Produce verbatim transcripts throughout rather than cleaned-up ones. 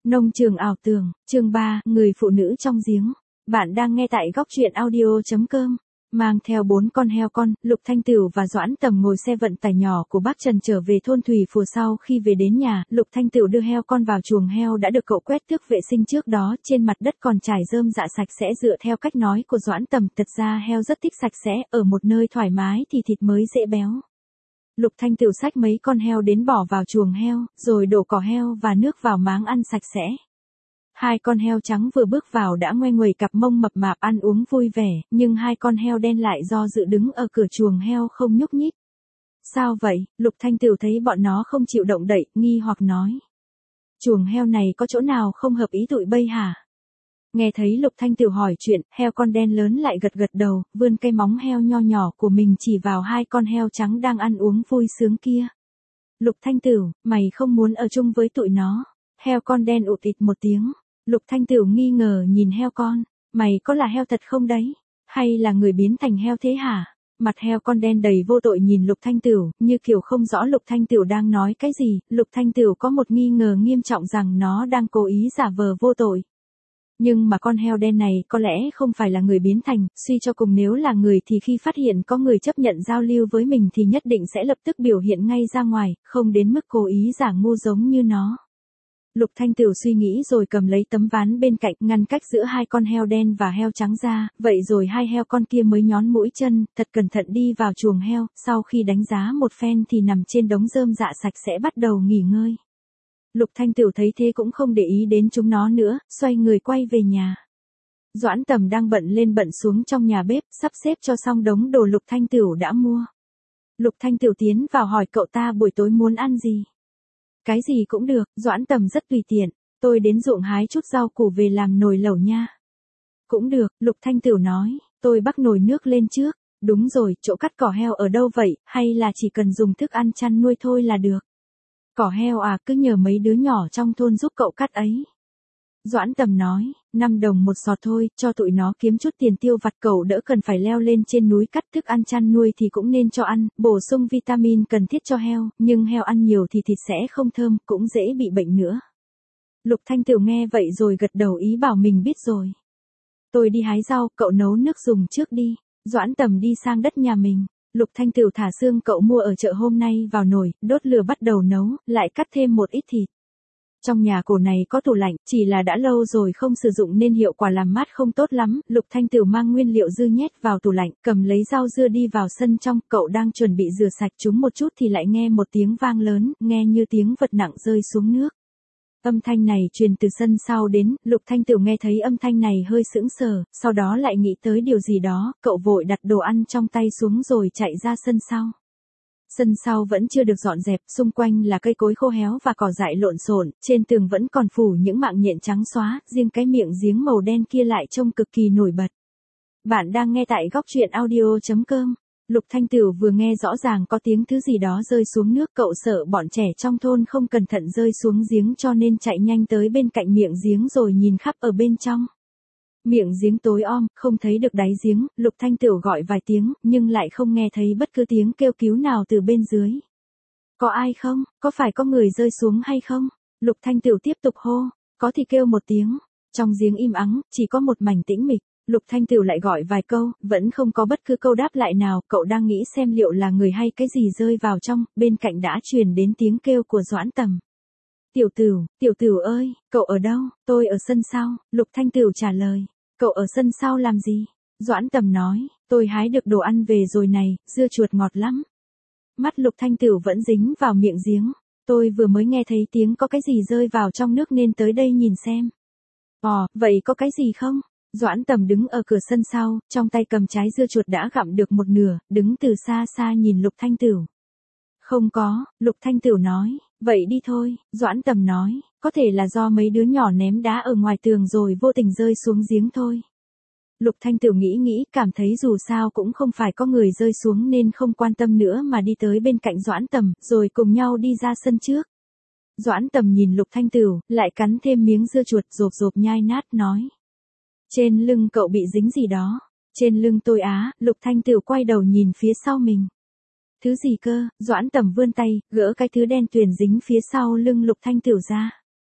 Nông trường ảo tưởng, chương ba, người phụ nữ trong giếng. Bạn đang nghe tại góc truyện audio.com. Mang theo bốn con heo con, Lục Thanh Tửu và Doãn Tầm ngồi xe vận tải nhỏ của bác Trần trở về thôn Thủy Phù. Sau khi về đến nhà, Lục Thanh Tửu đưa heo con vào chuồng heo đã được cậu quét tước vệ sinh trước đó, trên mặt đất còn trải rơm rạ sạch sẽ. Dựa theo cách nói của Doãn Tầm, thật ra heo rất thích sạch sẽ, ở một nơi thoải mái thì thịt mới dễ béo. Lục Thanh Tửu xách mấy con heo đến bỏ vào chuồng heo, rồi đổ cỏ heo và nước vào máng ăn sạch sẽ. Hai con heo trắng vừa bước vào đã ngoe nguẩy cặp mông mập mạp ăn uống vui vẻ, nhưng hai con heo đen lại do dự đứng ở cửa chuồng heo không nhúc nhích. Sao vậy? Lục Thanh Tửu thấy bọn nó không chịu động đậy, nghi hoặc nói. Chuồng heo này có chỗ nào không hợp ý tụi bây hả? Nghe thấy Lục Thanh Tửu hỏi chuyện, heo con đen lớn lại gật gật đầu, vươn cái móng heo nho nhỏ của mình chỉ vào hai con heo trắng đang ăn uống vui sướng kia. Lục Thanh Tửu, mày không muốn ở chung với tụi nó? Heo con đen ụt ịt một tiếng. Lục Thanh Tửu nghi ngờ nhìn heo con, mày có là heo thật không đấy? Hay là người biến thành heo thế hả? Mặt heo con đen đầy vô tội nhìn Lục Thanh Tửu, như kiểu không rõ Lục Thanh Tửu đang nói cái gì. Lục Thanh Tửu có một nghi ngờ nghiêm trọng rằng nó đang cố ý giả vờ vô tội. Nhưng mà con heo đen này có lẽ không phải là người biến thành, suy cho cùng nếu là người thì khi phát hiện có người chấp nhận giao lưu với mình thì nhất định sẽ lập tức biểu hiện ngay ra ngoài, không đến mức cố ý giả ngu giống như nó. Lục Thanh Tửu suy nghĩ rồi cầm lấy tấm ván bên cạnh ngăn cách giữa hai con heo đen và heo trắng ra, vậy rồi hai heo con kia mới nhón mũi chân, thật cẩn thận đi vào chuồng heo, sau khi đánh giá một phen thì nằm trên đống rơm rạ sạch sẽ bắt đầu nghỉ ngơi. Lục Thanh Tửu thấy thế cũng không để ý đến chúng nó nữa, xoay người quay về nhà. Doãn Tầm đang bận lên bận xuống trong nhà bếp, sắp xếp cho xong đống đồ Lục Thanh Tửu đã mua. Lục Thanh Tửu tiến vào hỏi cậu ta buổi tối muốn ăn gì. Cái gì cũng được, Doãn Tầm rất tùy tiện, tôi đến ruộng hái chút rau củ về làm nồi lẩu nha. Cũng được, Lục Thanh Tửu nói, tôi bắc nồi nước lên trước. Đúng rồi, chỗ cắt cỏ heo ở đâu vậy, hay là chỉ cần dùng thức ăn chăn nuôi thôi là được? Cỏ heo à, cứ nhờ mấy đứa nhỏ trong thôn giúp cậu cắt ấy. Doãn Tầm nói, năm đồng một sọt thôi, cho tụi nó kiếm chút tiền tiêu vặt, cậu đỡ cần phải leo lên trên núi cắt. Thức ăn chăn nuôi thì cũng nên cho ăn, bổ sung vitamin cần thiết cho heo, nhưng heo ăn nhiều thì thịt sẽ không thơm, cũng dễ bị bệnh nữa. Lục Thanh Tửu nghe vậy rồi gật đầu ý bảo mình biết rồi. Tôi đi hái rau, cậu nấu nước dùng trước đi. Doãn Tầm đi sang đất nhà mình. Lục Thanh Tửu thả xương cậu mua ở chợ hôm nay vào nồi, đốt lửa bắt đầu nấu, lại cắt thêm một ít thịt. Trong nhà cổ này có tủ lạnh, chỉ là đã lâu rồi không sử dụng nên hiệu quả làm mát không tốt lắm. Lục Thanh Tửu mang nguyên liệu dư nhét vào tủ lạnh, cầm lấy dao dưa đi vào sân trong, cậu đang chuẩn bị rửa sạch chúng một chút thì lại nghe một tiếng vang lớn, nghe như tiếng vật nặng rơi xuống nước. Âm thanh này truyền từ sân sau đến, Lục Thanh Tửu nghe thấy âm thanh này hơi sững sờ, sau đó lại nghĩ tới điều gì đó, cậu vội đặt đồ ăn trong tay xuống rồi chạy ra sân sau. Sân sau vẫn chưa được dọn dẹp, xung quanh là cây cối khô héo và cỏ dại lộn xộn, trên tường vẫn còn phủ những mạng nhện trắng xóa, riêng cái miệng giếng màu đen kia lại trông cực kỳ nổi bật. Bạn đang nghe tại góc truyện audio.com. Lục Thanh Tửu vừa nghe rõ ràng có tiếng thứ gì đó rơi xuống nước, cậu sợ bọn trẻ trong thôn không cẩn thận rơi xuống giếng cho nên chạy nhanh tới bên cạnh miệng giếng rồi nhìn khắp ở bên trong. Miệng giếng tối om, không thấy được đáy giếng, Lục Thanh Tửu gọi vài tiếng, nhưng lại không nghe thấy bất cứ tiếng kêu cứu nào từ bên dưới. Có ai không? Có phải có người rơi xuống hay không? Lục Thanh Tửu tiếp tục hô, có thì kêu một tiếng. Trong giếng im ắng, chỉ có một mảnh tĩnh mịch. Lục Thanh Tửu lại gọi vài câu, vẫn không có bất cứ câu đáp lại nào, cậu đang nghĩ xem liệu là người hay cái gì rơi vào trong, bên cạnh đã truyền đến tiếng kêu của Doãn Tầm. Tiểu Tửu, Tiểu Tửu ơi, cậu ở đâu? Tôi ở sân sau, Lục Thanh Tửu trả lời. Cậu ở sân sau làm gì? Doãn Tầm nói, tôi hái được đồ ăn về rồi này, dưa chuột ngọt lắm. Mắt Lục Thanh Tửu vẫn dính vào miệng giếng, tôi vừa mới nghe thấy tiếng có cái gì rơi vào trong nước nên tới đây nhìn xem. Ồ, vậy có cái gì không? Doãn Tầm đứng ở cửa sân sau, trong tay cầm trái dưa chuột đã gặm được một nửa, đứng từ xa xa nhìn Lục Thanh Tửu. Không có, Lục Thanh Tửu nói, vậy đi thôi. Doãn Tầm nói, có thể là do mấy đứa nhỏ ném đá ở ngoài tường rồi vô tình rơi xuống giếng thôi. Lục Thanh Tửu nghĩ nghĩ, cảm thấy dù sao cũng không phải có người rơi xuống nên không quan tâm nữa mà đi tới bên cạnh Doãn Tầm, rồi cùng nhau đi ra sân trước. Doãn Tầm nhìn Lục Thanh Tửu, lại cắn thêm miếng dưa chuột rộp rộp nhai nát nói. Trên lưng cậu bị dính gì đó? Trên lưng tôi á. Lục Thanh Tửu quay đầu nhìn phía sau mình. Thứ gì cơ? Doãn Tầm vươn tay, gỡ cái thứ đen tuyền dính phía sau lưng Lục Thanh Tửu ra.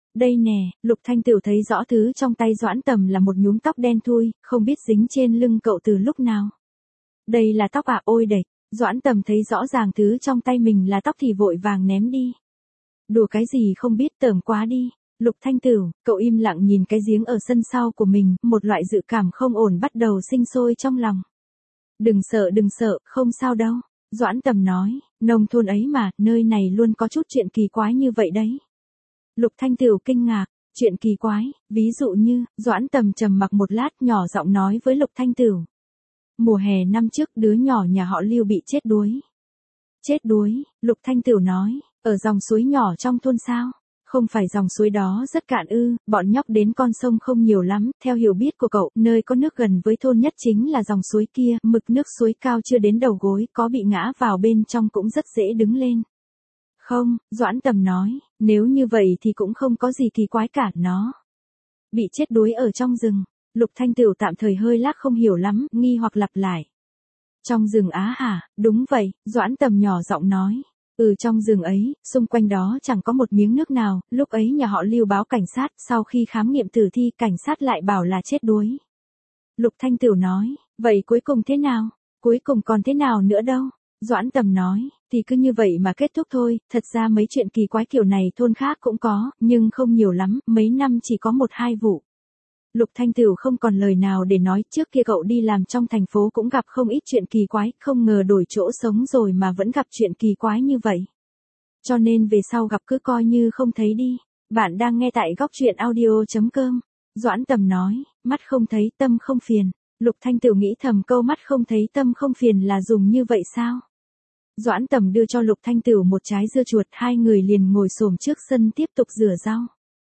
Đây nè, Lục Thanh Tửu thấy rõ thứ trong tay Doãn Tầm là một nhúm tóc đen thui, không biết dính trên lưng cậu từ lúc nào. Đây là tóc à, ôi đệch. Doãn Tầm thấy rõ ràng thứ trong tay mình là tóc thì vội vàng ném đi. Đùa cái gì không biết, tởm quá đi. Lục Thanh Tửu, cậu im lặng nhìn cái giếng ở sân sau của mình, một loại dự cảm không ổn bắt đầu sinh sôi trong lòng. Đừng sợ đừng sợ, không sao đâu. Doãn Tầm nói, nông thôn ấy mà, nơi này luôn có chút chuyện kỳ quái như vậy đấy. Lục Thanh Tửu kinh ngạc, chuyện kỳ quái, ví dụ như, Doãn Tầm trầm mặc một lát nhỏ giọng nói với Lục Thanh Tửu. Mùa hè năm trước đứa nhỏ nhà họ Lưu bị chết đuối. Chết đuối, Lục Thanh Tửu nói, ở dòng suối nhỏ trong thôn sao? Không phải dòng suối đó rất cạn ư, bọn nhóc đến con sông không nhiều lắm, theo hiểu biết của cậu, nơi có nước gần với thôn nhất chính là dòng suối kia, mực nước suối cao chưa đến đầu gối, có bị ngã vào bên trong cũng rất dễ đứng lên. Không, Doãn Tầm nói, nếu như vậy thì cũng không có gì kỳ quái cả, nó bị chết đuối ở trong rừng. Lục Thanh Tửu tạm thời hơi lác không hiểu lắm, nghi hoặc lặp lại. Trong rừng á hả, đúng vậy, Doãn Tầm nhỏ giọng nói. Ừ, trong rừng ấy, xung quanh đó chẳng có một miếng nước nào, lúc ấy nhà họ Lưu báo cảnh sát, sau khi khám nghiệm tử thi cảnh sát lại bảo là chết đuối. Lục Thanh Tửu nói, vậy cuối cùng thế nào? Cuối cùng còn thế nào nữa đâu? Doãn Tầm nói, thì cứ như vậy mà kết thúc thôi, thật ra mấy chuyện kỳ quái kiểu này thôn khác cũng có, nhưng không nhiều lắm, mấy năm chỉ có một hai vụ. Lục Thanh Tửu không còn lời nào để nói, trước kia cậu đi làm trong thành phố cũng gặp không ít chuyện kỳ quái, không ngờ đổi chỗ sống rồi mà vẫn gặp chuyện kỳ quái như vậy. Cho nên về sau gặp cứ coi như không thấy đi. Bạn đang nghe tại góc truyện audio chấm com. Doãn Tầm nói, mắt không thấy tâm không phiền. Lục Thanh Tửu nghĩ thầm câu mắt không thấy tâm không phiền là dùng như vậy sao? Doãn Tầm đưa cho Lục Thanh Tửu một trái dưa chuột, hai người liền ngồi xổm trước sân tiếp tục rửa rau.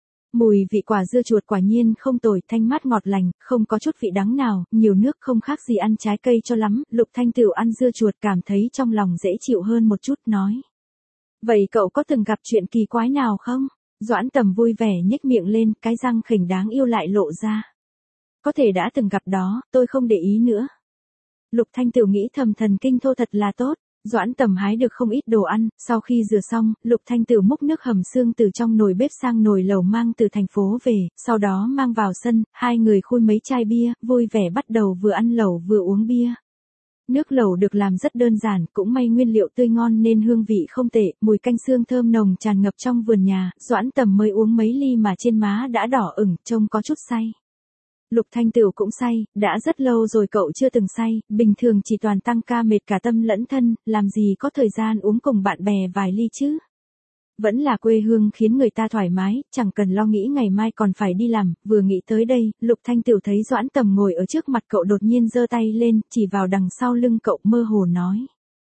Mùi vị quả dưa chuột quả nhiên không tồi, thanh mát ngọt lành, không có chút vị đắng nào, nhiều nước không khác gì ăn trái cây cho lắm. Lục Thanh Tửu ăn dưa chuột cảm thấy trong lòng dễ chịu hơn một chút, nói. Vậy cậu có từng gặp chuyện kỳ quái nào không? Doãn Tầm vui vẻ nhếch miệng lên, cái răng khỉnh đáng yêu lại lộ ra. Có thể đã từng gặp đó, tôi không để ý nữa. Lục Thanh Tửu nghĩ thầm thần kinh thô thật là tốt. Doãn Tầm hái được không ít đồ ăn, sau khi rửa xong, Lục Thanh Tửu múc nước hầm xương từ trong nồi bếp sang nồi lẩu mang từ thành phố về, sau đó mang vào sân, hai người khui mấy chai bia, vui vẻ bắt đầu vừa ăn lẩu vừa uống bia. Nước lẩu được làm rất đơn giản, cũng may nguyên liệu tươi ngon nên hương vị không tệ, mùi canh xương thơm nồng tràn ngập trong vườn nhà, Doãn Tầm mới uống mấy ly mà trên má đã đỏ ửng, trông có chút say. Lục Thanh Tửu cũng say, đã rất lâu rồi cậu chưa từng say, bình thường chỉ toàn tăng ca mệt cả tâm lẫn thân, làm gì có thời gian uống cùng bạn bè vài ly chứ. Vẫn là quê hương khiến người ta thoải mái, chẳng cần lo nghĩ ngày mai còn phải đi làm, vừa nghĩ tới đây, Lục Thanh Tửu thấy Doãn Tầm ngồi ở trước mặt cậu đột nhiên giơ tay lên, chỉ vào đằng sau lưng cậu mơ hồ nói.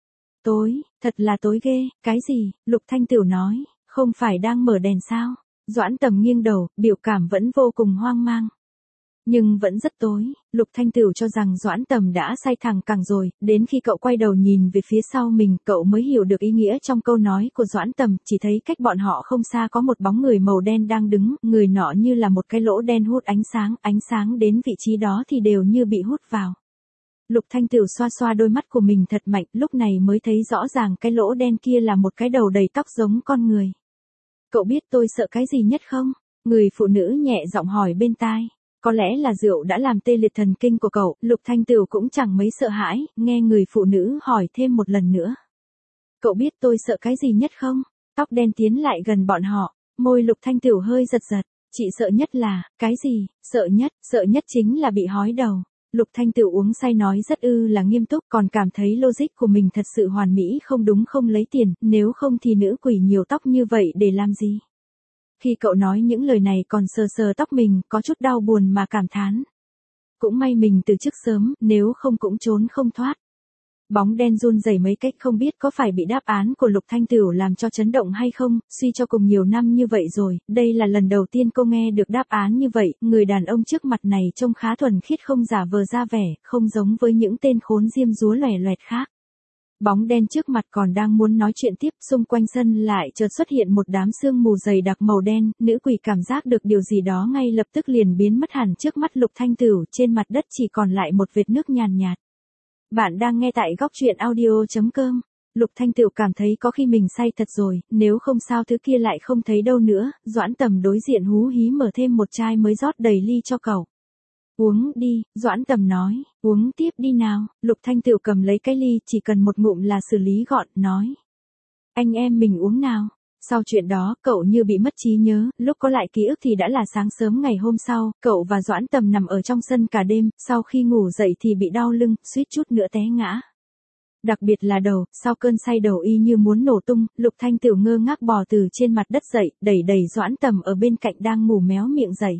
Tối, thật là tối ghê, cái gì, Lục Thanh Tửu nói, không phải đang mở đèn sao? Doãn Tầm nghiêng đầu, biểu cảm vẫn vô cùng hoang mang. Nhưng vẫn rất tối, Lục Thanh Tửu cho rằng Doãn Tầm đã say thẳng cẳng rồi, đến khi cậu quay đầu nhìn về phía sau mình, cậu mới hiểu được ý nghĩa trong câu nói của Doãn Tầm, chỉ thấy cách bọn họ không xa có một bóng người màu đen đang đứng, người nọ như là một cái lỗ đen hút ánh sáng, ánh sáng đến vị trí đó thì đều như bị hút vào. Lục Thanh Tửu xoa xoa đôi mắt của mình thật mạnh, lúc này mới thấy rõ ràng cái lỗ đen kia là một cái đầu đầy tóc giống con người. Cậu biết tôi sợ cái gì nhất không? Người phụ nữ nhẹ giọng hỏi bên tai. Có lẽ là rượu đã làm tê liệt thần kinh của cậu, Lục Thanh Tửu cũng chẳng mấy sợ hãi, nghe người phụ nữ hỏi thêm một lần nữa. Cậu biết tôi sợ cái gì nhất không? Tóc đen tiến lại gần bọn họ, môi Lục Thanh Tửu hơi giật giật, chị sợ nhất là, cái gì, sợ nhất, sợ nhất chính là bị hói đầu. Lục Thanh Tửu uống say nói rất ư là nghiêm túc, còn cảm thấy logic của mình thật sự hoàn mỹ, không đúng không lấy tiền, nếu không thì nữ quỷ nhiều tóc như vậy để làm gì? Khi cậu nói những lời này còn sờ sờ tóc mình, có chút đau buồn mà cảm thán. Cũng may mình từ trước sớm, nếu không cũng trốn không thoát. Bóng đen run rẩy mấy cách không biết có phải bị đáp án của Lục Thanh Tửu làm cho chấn động hay không, suy cho cùng nhiều năm như vậy rồi, đây là lần đầu tiên cô nghe được đáp án như vậy, người đàn ông trước mặt này trông khá thuần khiết không giả vờ ra vẻ, không giống với những tên khốn diêm dúa lòe loẹt khác. Bóng đen trước mặt còn đang muốn nói chuyện tiếp, xung quanh sân lại chợt xuất hiện một đám sương mù dày đặc màu đen, nữ quỷ cảm giác được điều gì đó ngay lập tức liền biến mất hẳn trước mắt Lục Thanh Tửu, trên mặt đất chỉ còn lại một vệt nước nhàn nhạt. Bạn đang nghe tại góc truyện audio chấm com. Lục Thanh Tửu cảm thấy có khi mình say thật rồi, nếu không sao thứ kia lại không thấy đâu nữa, Doãn Tầm đối diện hú hí mở thêm một chai mới rót đầy ly cho cậu. Uống đi, Doãn Tầm nói, uống tiếp đi nào, Lục Thanh Tửu cầm lấy cái ly chỉ cần một ngụm là xử lý gọn, nói. Anh em mình uống nào. Sau chuyện đó, cậu như bị mất trí nhớ, lúc có lại ký ức thì đã là sáng sớm ngày hôm sau, cậu và Doãn Tầm nằm ở trong sân cả đêm, sau khi ngủ dậy thì bị đau lưng, suýt chút nữa té ngã. Đặc biệt là đầu, sau cơn say đầu y như muốn nổ tung, Lục Thanh Tửu ngơ ngác bò từ trên mặt đất dậy, đẩy đẩy Doãn Tầm ở bên cạnh đang ngủ méo miệng dậy.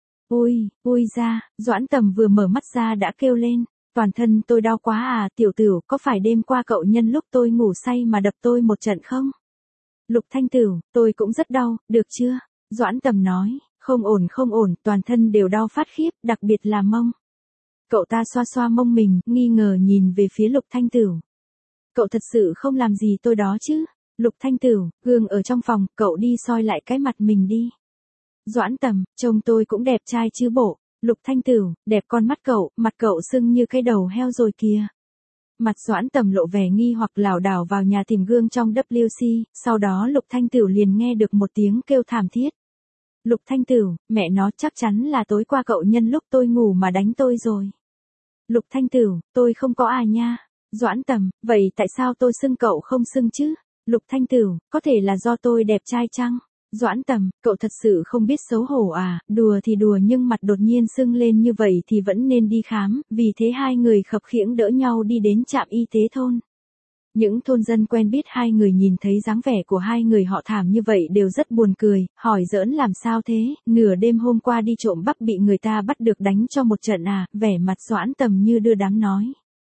Ôi, ôi ra, Doãn Tầm vừa mở mắt ra đã kêu lên, toàn thân tôi đau quá à, tiểu Tửu, có phải đêm qua cậu nhân lúc tôi ngủ say mà đập tôi một trận không? Lục Thanh Tửu, tôi cũng rất đau, được chưa? Doãn Tầm nói, không ổn không ổn, toàn thân đều đau phát khiếp, đặc biệt là mông. Cậu ta xoa xoa mông mình, nghi ngờ nhìn về phía Lục Thanh Tửu. Cậu thật sự không làm gì tôi đó chứ? Lục Thanh Tửu, gương ở trong phòng, cậu đi soi lại cái mặt mình đi. Doãn Tầm, trông tôi cũng đẹp trai chứ bộ. Lục Thanh Tửu, đẹp con mắt cậu, mặt cậu sưng như cái đầu heo rồi kìa. Mặt Doãn Tầm lộ vẻ nghi hoặc lảo đảo vào nhà tìm gương trong W C, sau đó Lục Thanh Tửu liền nghe được một tiếng kêu thảm thiết. Lục Thanh Tửu, mẹ nó chắc chắn là tối qua cậu nhân lúc tôi ngủ mà đánh tôi rồi. Lục Thanh Tửu, tôi không có à nha. Doãn Tầm, vậy tại sao tôi sưng cậu không sưng chứ? Lục Thanh Tửu, có thể là do tôi đẹp trai chăng? Doãn Tầm, cậu thật sự không biết xấu hổ à, đùa thì đùa nhưng mặt đột nhiên sưng lên như vậy thì vẫn nên đi khám, vì thế hai người khập khiễng đỡ nhau đi đến trạm y tế thôn. Những thôn dân quen biết hai người nhìn thấy dáng vẻ của hai người họ thảm như vậy đều rất buồn cười, hỏi giỡn làm sao thế, nửa đêm hôm qua đi trộm bắp bị người ta bắt được đánh cho một trận à, vẻ mặt Doãn Tầm như đưa đám nói.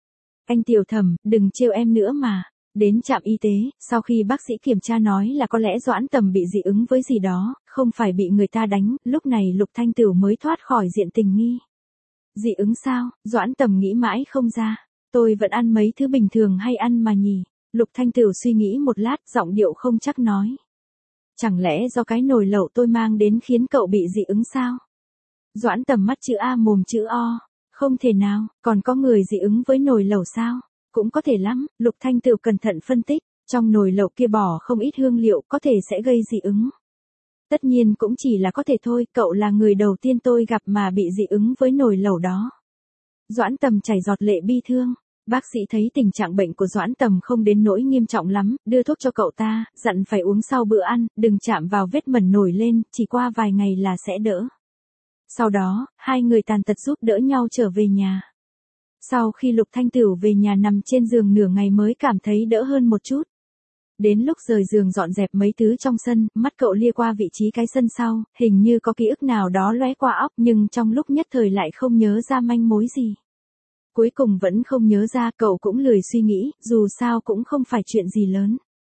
Anh Tiểu Thẩm, đừng trêu em nữa mà. Đến trạm y tế, sau khi bác sĩ kiểm tra nói là có lẽ Doãn Tầm bị dị ứng với gì đó, không phải bị người ta đánh, lúc này Lục Thanh Tửu mới thoát khỏi diện tình nghi. Dị ứng sao? Doãn Tầm nghĩ mãi không ra. Tôi vẫn ăn mấy thứ bình thường hay ăn mà nhỉ? Lục Thanh Tửu suy nghĩ một lát, giọng điệu không chắc nói. Chẳng lẽ do cái nồi lẩu tôi mang đến khiến cậu bị dị ứng sao? Doãn Tầm mắt chữ A mồm chữ O. Không thể nào, còn có người dị ứng với nồi lẩu sao? Cũng có thể lắm, Lục Thanh Tửu cẩn thận phân tích, trong nồi lẩu kia bỏ không ít hương liệu có thể sẽ gây dị ứng. Tất nhiên cũng chỉ là có thể thôi, cậu là người đầu tiên tôi gặp mà bị dị ứng với nồi lẩu đó. Doãn Tầm chảy giọt lệ bi thương, bác sĩ thấy tình trạng bệnh của Doãn Tầm không đến nỗi nghiêm trọng lắm, đưa thuốc cho cậu ta, dặn phải uống sau bữa ăn, đừng chạm vào vết mẩn nổi lên, chỉ qua vài ngày là sẽ đỡ. Sau đó, hai người tàn tật giúp đỡ nhau trở về nhà. Sau khi Lục Thanh Tửu về nhà nằm trên giường nửa ngày mới cảm thấy đỡ hơn một chút. Đến lúc rời giường dọn dẹp mấy thứ trong sân, mắt cậu lia qua vị trí cái sân sau, hình như có ký ức nào đó lóe qua óc nhưng trong lúc nhất thời lại không nhớ ra manh mối gì. Cuối cùng vẫn không nhớ ra, cậu cũng lười suy nghĩ, dù sao cũng không phải chuyện gì lớn.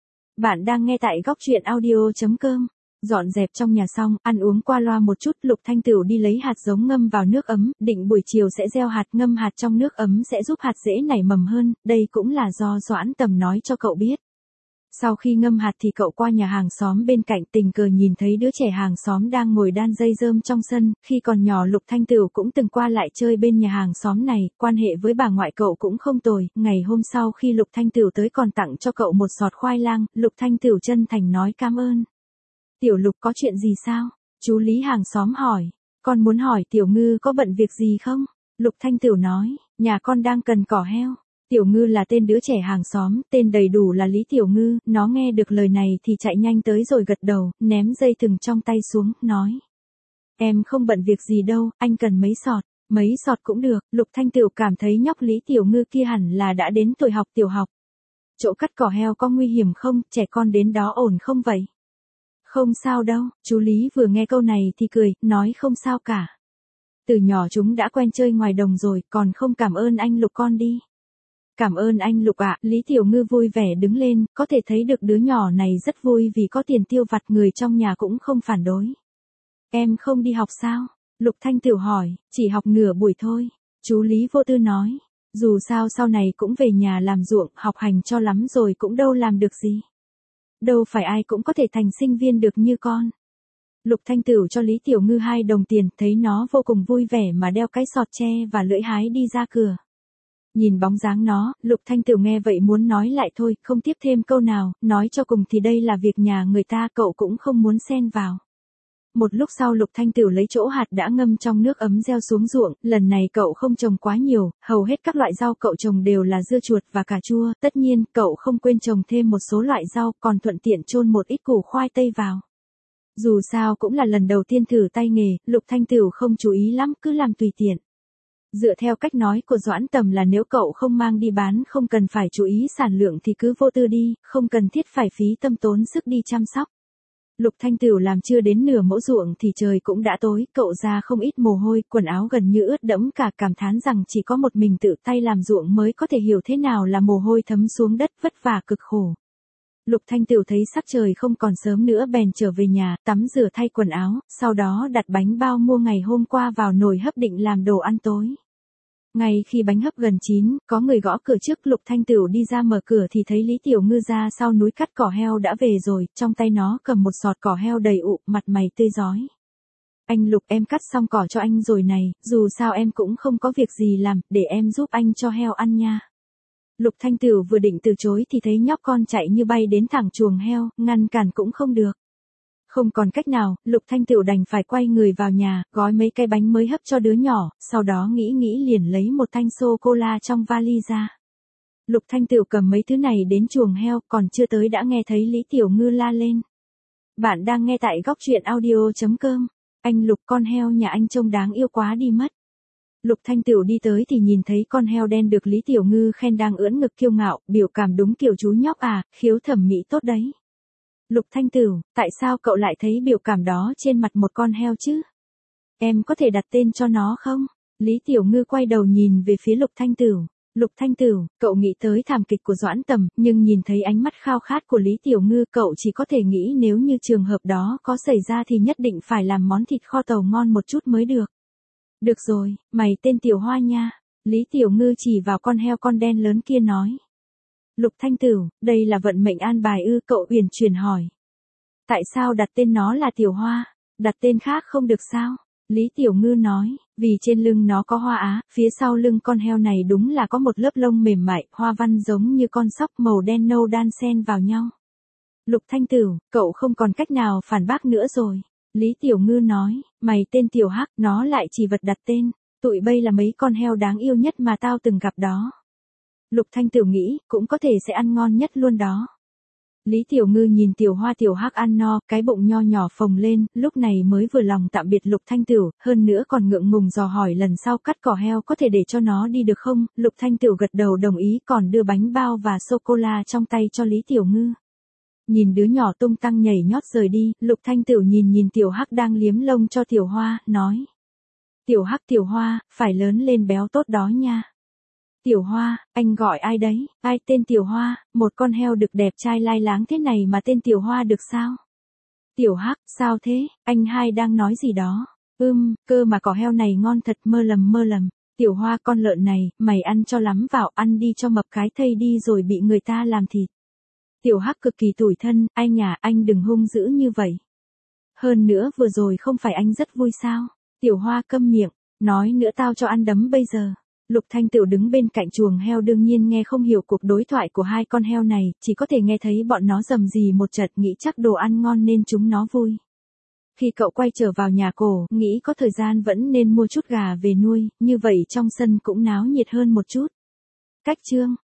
Bạn đang nghe tại góc truyện audio chấm com. Dọn dẹp trong nhà xong, ăn uống qua loa một chút, Lục Thanh Tửu đi lấy hạt giống ngâm vào nước ấm, định buổi chiều sẽ gieo hạt, ngâm hạt trong nước ấm sẽ giúp hạt dễ nảy mầm hơn, đây cũng là do Doãn Tầm nói cho cậu biết. Sau khi ngâm hạt thì cậu qua nhà hàng xóm bên cạnh, tình cờ nhìn thấy đứa trẻ hàng xóm đang ngồi đan dây rơm trong sân, khi còn nhỏ Lục Thanh Tửu cũng từng qua lại chơi bên nhà hàng xóm này, quan hệ với bà ngoại cậu cũng không tồi, ngày hôm sau khi Lục Thanh Tửu tới còn tặng cho cậu một sọt khoai lang, Lục Thanh Tửu chân thành nói cảm ơn. Tiểu Lục có chuyện gì sao? Chú Lý hàng xóm hỏi. Con muốn hỏi Tiểu Ngư có bận việc gì không? Lục Thanh Tửu nói, nhà con đang cần cỏ heo. Tiểu Ngư là tên đứa trẻ hàng xóm, tên đầy đủ là Lý Tiểu Ngư, nó nghe được lời này thì chạy nhanh tới rồi gật đầu, ném dây thừng trong tay xuống, nói. Em không bận việc gì đâu, anh cần mấy sọt, mấy sọt cũng được, Lục Thanh Tửu cảm thấy nhóc Lý Tiểu Ngư kia hẳn là đã đến tuổi học tiểu học. Chỗ cắt cỏ heo có nguy hiểm không, trẻ con đến đó ổn không vậy? Không sao đâu, chú Lý vừa nghe câu này thì cười, nói không sao cả. Từ nhỏ chúng đã quen chơi ngoài đồng rồi, còn không cảm ơn anh Lục con đi. Cảm ơn anh Lục ạ, Lý Tiểu Ngư vui vẻ đứng lên, có thể thấy được đứa nhỏ này rất vui vì có tiền tiêu vặt, người trong nhà cũng không phản đối. Em không đi học sao? Lục Thanh Tửu hỏi, chỉ học nửa buổi thôi. Chú Lý vô tư nói, dù sao sau này cũng về nhà làm ruộng, học hành cho lắm rồi cũng đâu làm được gì. Đâu phải ai cũng có thể thành sinh viên được như con. Lục Thanh Tửu cho Lý Tiểu Ngư hai đồng tiền, thấy nó vô cùng vui vẻ mà đeo cái sọt tre và lưỡi hái đi ra cửa. Nhìn bóng dáng nó, Lục Thanh Tửu nghe vậy muốn nói lại thôi, không tiếp thêm câu nào, nói cho cùng thì đây là việc nhà người ta, cậu cũng không muốn xen vào. Một lúc sau Lục Thanh Tửu lấy chỗ hạt đã ngâm trong nước ấm gieo xuống ruộng, lần này cậu không trồng quá nhiều, hầu hết các loại rau cậu trồng đều là dưa chuột và cà chua, tất nhiên, cậu không quên trồng thêm một số loại rau, còn thuận tiện chôn một ít củ khoai tây vào. Dù sao cũng là lần đầu tiên thử tay nghề, Lục Thanh Tửu không chú ý lắm, cứ làm tùy tiện. Dựa theo cách nói của Doãn Tầm là nếu cậu không mang đi bán không cần phải chú ý sản lượng thì cứ vô tư đi, không cần thiết phải phí tâm tốn sức đi chăm sóc. Lục Thanh Tửu làm chưa đến nửa mẫu ruộng thì trời cũng đã tối, cậu ra không ít mồ hôi, quần áo gần như ướt đẫm cả, cảm thán rằng chỉ có một mình tự tay làm ruộng mới có thể hiểu thế nào là mồ hôi thấm xuống đất, vất vả cực khổ. Lục Thanh Tửu thấy sắc trời không còn sớm nữa bèn trở về nhà, tắm rửa thay quần áo, sau đó đặt bánh bao mua ngày hôm qua vào nồi hấp định làm đồ ăn tối. Ngay khi bánh hấp gần chín, có người gõ cửa trước, Lục Thanh Tửu đi ra mở cửa thì thấy Lý Tiểu Ngư ra sau núi cắt cỏ heo đã về rồi, trong tay nó cầm một sọt cỏ heo đầy ụ, mặt mày tươi rói. Anh Lục, em cắt xong cỏ cho anh rồi này, dù sao em cũng không có việc gì làm, để em giúp anh cho heo ăn nha. Lục Thanh Tửu vừa định từ chối thì thấy nhóc con chạy như bay đến thẳng chuồng heo, ngăn cản cũng không được. Không còn cách nào, Lục Thanh Tửu đành phải quay người vào nhà, gói mấy cái bánh mới hấp cho đứa nhỏ, sau đó nghĩ nghĩ liền lấy một thanh sô-cô-la trong vali ra. Lục Thanh Tửu cầm mấy thứ này đến chuồng heo, còn chưa tới đã nghe thấy Lý Tiểu Ngư la lên. Bạn đang nghe tại góc truyện audio chấm com. Anh Lục, con heo nhà anh trông đáng yêu quá đi mất. Lục Thanh Tửu đi tới thì nhìn thấy con heo đen được Lý Tiểu Ngư khen đang ưỡn ngực kiêu ngạo, biểu cảm đúng kiểu chú nhóc à, khiếu thẩm mỹ tốt đấy. Lục Thanh Tửu, tại sao cậu lại thấy biểu cảm đó trên mặt một con heo chứ? Em có thể đặt tên cho nó không? Lý Tiểu Ngư quay đầu nhìn về phía Lục Thanh Tửu. Lục Thanh Tửu, cậu nghĩ tới thảm kịch của Doãn Tầm, nhưng nhìn thấy ánh mắt khao khát của Lý Tiểu Ngư cậu chỉ có thể nghĩ nếu như trường hợp đó có xảy ra thì nhất định phải làm món thịt kho tàu ngon một chút mới được. Được rồi, mày tên Tiểu Hoa nha. Lý Tiểu Ngư chỉ vào con heo con đen lớn kia nói. Lục Thanh Tửu, đây là vận mệnh an bài ư? Cậu uyển chuyển hỏi. Tại sao đặt tên nó là Tiểu Hoa? Đặt tên khác không được sao? Lý Tiểu Ngư nói, vì trên lưng nó có hoa á, phía sau lưng con heo này đúng là có một lớp lông mềm mại, hoa văn giống như con sóc màu đen nâu đan xen vào nhau. Lục Thanh Tửu, cậu không còn cách nào phản bác nữa rồi. Lý Tiểu Ngư nói, mày tên Tiểu Hắc, nó lại chỉ vật đặt tên, tụi bây là mấy con heo đáng yêu nhất mà tao từng gặp đó. Lục Thanh Tửu nghĩ, cũng có thể sẽ ăn ngon nhất luôn đó. Lý Tiểu Ngư nhìn Tiểu Hoa Tiểu Hắc ăn no, cái bụng nho nhỏ phồng lên, lúc này mới vừa lòng tạm biệt Lục Thanh Tửu, hơn nữa còn ngượng ngùng dò hỏi lần sau cắt cỏ heo có thể để cho nó đi được không? Lục Thanh Tửu gật đầu đồng ý, còn đưa bánh bao và sô-cô-la trong tay cho Lý Tiểu Ngư. Nhìn đứa nhỏ tung tăng nhảy nhót rời đi, Lục Thanh Tửu nhìn nhìn Tiểu Hắc đang liếm lông cho Tiểu Hoa, nói. Tiểu Hắc Tiểu Hoa, phải lớn lên béo tốt đó nha. Tiểu Hoa, anh gọi ai đấy? Ai tên Tiểu Hoa? Một con heo đực đẹp trai lai láng thế này mà tên Tiểu Hoa được sao? Tiểu Hắc, sao thế? Anh hai đang nói gì đó? Ưm, cơ mà cỏ heo này ngon thật, mơ lầm mơ lầm. Tiểu Hoa con lợn này, mày ăn cho lắm vào, ăn đi cho mập cái thây đi rồi bị người ta làm thịt. Tiểu Hắc cực kỳ tủi thân, ai nhà anh đừng hung dữ như vậy. Hơn nữa vừa rồi không phải anh rất vui sao? Tiểu Hoa câm miệng, nói nữa tao cho ăn đấm bây giờ. Lục Thanh Tửu đứng bên cạnh chuồng heo đương nhiên nghe không hiểu cuộc đối thoại của hai con heo này, chỉ có thể nghe thấy bọn nó rầm rì một trận, nghĩ chắc đồ ăn ngon nên chúng nó vui. Khi cậu quay trở vào nhà cổ, nghĩ có thời gian vẫn nên mua chút gà về nuôi, như vậy trong sân cũng náo nhiệt hơn một chút. Cách chương